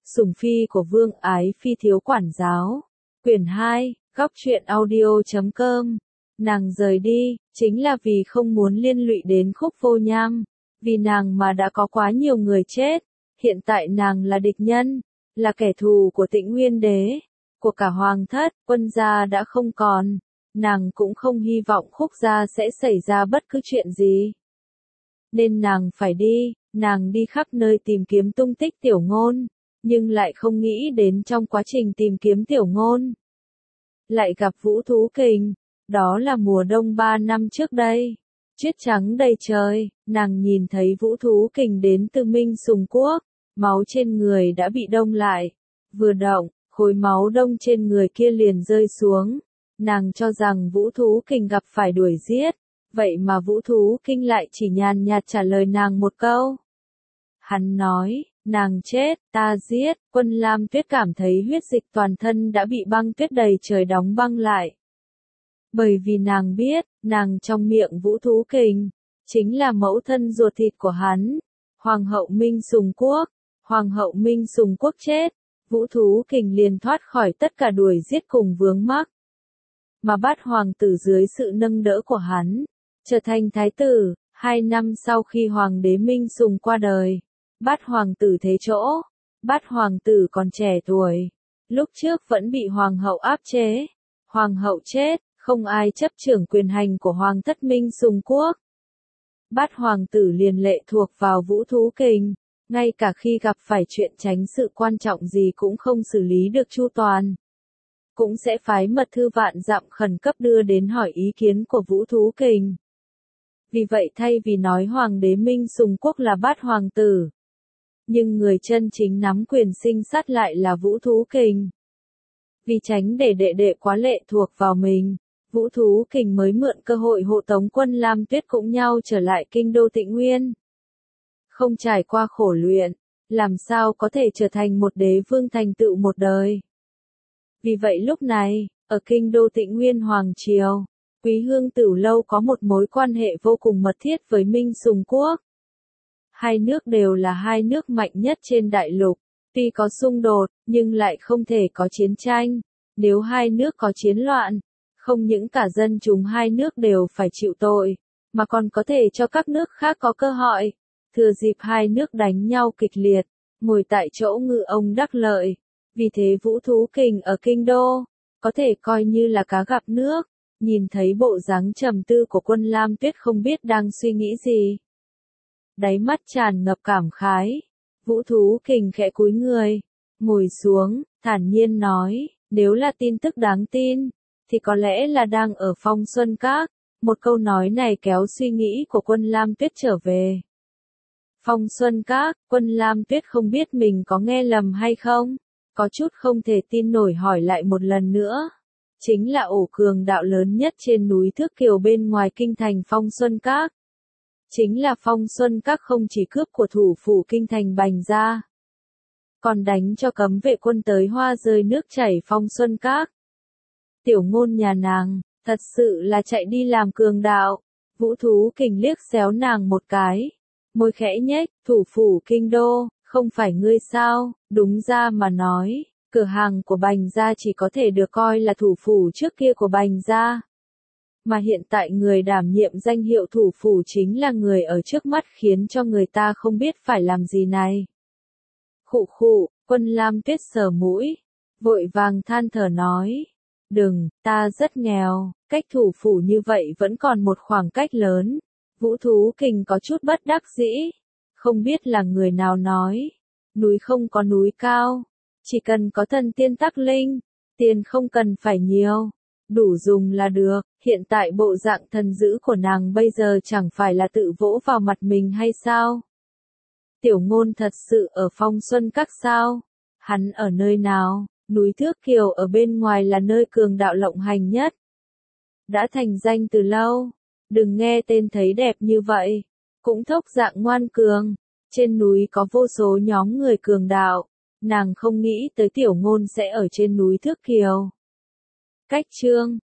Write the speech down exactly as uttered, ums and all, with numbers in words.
Sủng phi của Vương Ái Phi thiếu quản giáo. Quyển hai, góc truyện audio chấm com. Nàng rời đi, chính là vì không muốn liên lụy đến Khúc Vô Nham. Vì nàng mà đã có quá nhiều người chết. Hiện tại nàng là địch nhân, là kẻ thù của Tĩnh Nguyên Đế, của cả hoàng thất, quân gia đã không còn. Nàng cũng không hy vọng Khúc gia sẽ xảy ra bất cứ chuyện gì. Nên nàng phải đi, nàng đi khắp nơi tìm kiếm tung tích Tiểu Ngôn, nhưng lại không nghĩ đến trong quá trình tìm kiếm Tiểu Ngôn. Lại gặp Vũ Thú Kình, đó là mùa đông ba năm trước đây. Tuyết trắng đầy trời, nàng nhìn thấy Vũ Thú Kình đến từ Minh Sùng Quốc, máu trên người đã bị đông lại. Vừa động, khối máu đông trên người kia liền rơi xuống. Nàng cho rằng Vũ Thú Kình gặp phải đuổi giết, vậy mà Vũ Thú Kình lại chỉ nhàn nhạt trả lời nàng một câu. Hắn nói, nàng chết, ta giết. Quân Lam Tuyết cảm thấy huyết dịch toàn thân đã bị băng tuyết đầy trời đóng băng lại. Bởi vì nàng biết, nàng trong miệng Vũ Thú Kình, chính là mẫu thân ruột thịt của hắn. Hoàng hậu Minh Sùng Quốc, Hoàng hậu Minh Sùng Quốc chết, Vũ Thú Kình liền thoát khỏi tất cả đuổi giết cùng vướng mắc. Mà Bát hoàng tử dưới sự nâng đỡ của hắn, trở thành thái tử. Hai năm sau khi hoàng đế Minh Sùng qua đời, Bát hoàng tử thế chỗ. Bát hoàng tử còn trẻ tuổi, lúc trước vẫn bị hoàng hậu áp chế. Hoàng hậu chết, không ai chấp trưởng quyền hành của hoàng thất Minh Sùng Quốc. Bát hoàng tử liền lệ thuộc vào Vũ Thú Kình, ngay cả khi gặp phải chuyện tránh sự quan trọng gì cũng không xử lý được chu toàn. Cũng sẽ phái mật thư vạn dặm khẩn cấp đưa đến hỏi ý kiến của Vũ Thú Kình. Vì vậy thay vì nói hoàng đế Minh Sùng Quốc là Bát hoàng tử, nhưng người chân chính nắm quyền sinh sát lại là Vũ Thú Kình. Vì tránh để đệ đệ quá lệ thuộc vào mình, Vũ Thú Kình mới mượn cơ hội hộ tống quân Lam Tuyết cũng nhau trở lại kinh đô Tịnh Nguyên. Không trải qua khổ luyện, làm sao có thể trở thành một đế vương thành tựu một đời. Vì vậy lúc này, ở kinh đô Tịnh Nguyên Hoàng Triều, Quý Hương Tửu Lâu có một mối quan hệ vô cùng mật thiết với Minh Sùng Quốc. Hai nước đều là hai nước mạnh nhất trên đại lục, tuy có xung đột, nhưng lại không thể có chiến tranh. Nếu hai nước có chiến loạn, không những cả dân chúng hai nước đều phải chịu tội, mà còn có thể cho các nước khác có cơ hội. Thừa dịp hai nước đánh nhau kịch liệt, ngồi tại chỗ ngư ông đắc lợi. Vì thế Vũ Thú Kình ở kinh đô, có thể coi như là cá gặp nước. Nhìn thấy bộ dáng trầm tư của quân Lam Tuyết không biết đang suy nghĩ gì. Đáy mắt tràn ngập cảm khái. Vũ Thú Kình khẽ cúi người, ngồi xuống, thản nhiên nói, nếu là tin tức đáng tin, thì có lẽ là đang ở Phong Xuân Các. Một câu nói này kéo suy nghĩ của quân Lam Tuyết trở về. Phong Xuân Các, quân Lam Tuyết không biết mình có nghe lầm hay không, có chút không thể tin nổi hỏi lại một lần nữa. Chính là ổ cường đạo lớn nhất trên núi Thước Kiều bên ngoài kinh thành Phong Xuân Các. Chính là Phong Xuân Các không chỉ cướp của thủ phủ kinh thành Bành gia, còn đánh cho cấm vệ quân tới hoa rơi nước chảy Phong Xuân Các. Tiểu Ngôn nhà nàng, thật sự là chạy đi làm cường đạo. Vũ Thú Kình liếc xéo nàng một cái, môi khẽ nhếch, thủ phủ kinh đô, không phải ngươi sao? Đúng ra mà nói, cửa hàng của Bành gia chỉ có thể được coi là thủ phủ trước kia của Bành gia. Mà hiện tại người đảm nhiệm danh hiệu thủ phủ chính là người ở trước mắt khiến cho người ta không biết phải làm gì này. Khụ khụ, quân Lam Tuyết sờ mũi, vội vàng than thở nói. Đừng, ta rất nghèo, cách thủ phủ như vậy vẫn còn một khoảng cách lớn. Vũ Thú Kình có chút bất đắc dĩ. Không biết là người nào nói. Núi không có núi cao. Chỉ cần có thần tiên tắc linh. Tiền không cần phải nhiều. Đủ dùng là được. Hiện tại bộ dạng thần dữ của nàng bây giờ chẳng phải là tự vỗ vào mặt mình hay sao? Tiểu Ngôn thật sự ở Phong Xuân Các sao? Hắn ở nơi nào? Núi Thước Kiều ở bên ngoài là nơi cường đạo lộng hành nhất. Đã thành danh từ lâu. Đừng nghe tên thấy đẹp như vậy. Cũng thốc dạng ngoan cường. Trên núi có vô số nhóm người cường đạo. Nàng không nghĩ tới Tiểu Ngôn sẽ ở trên núi Thước Kiều. Cách chương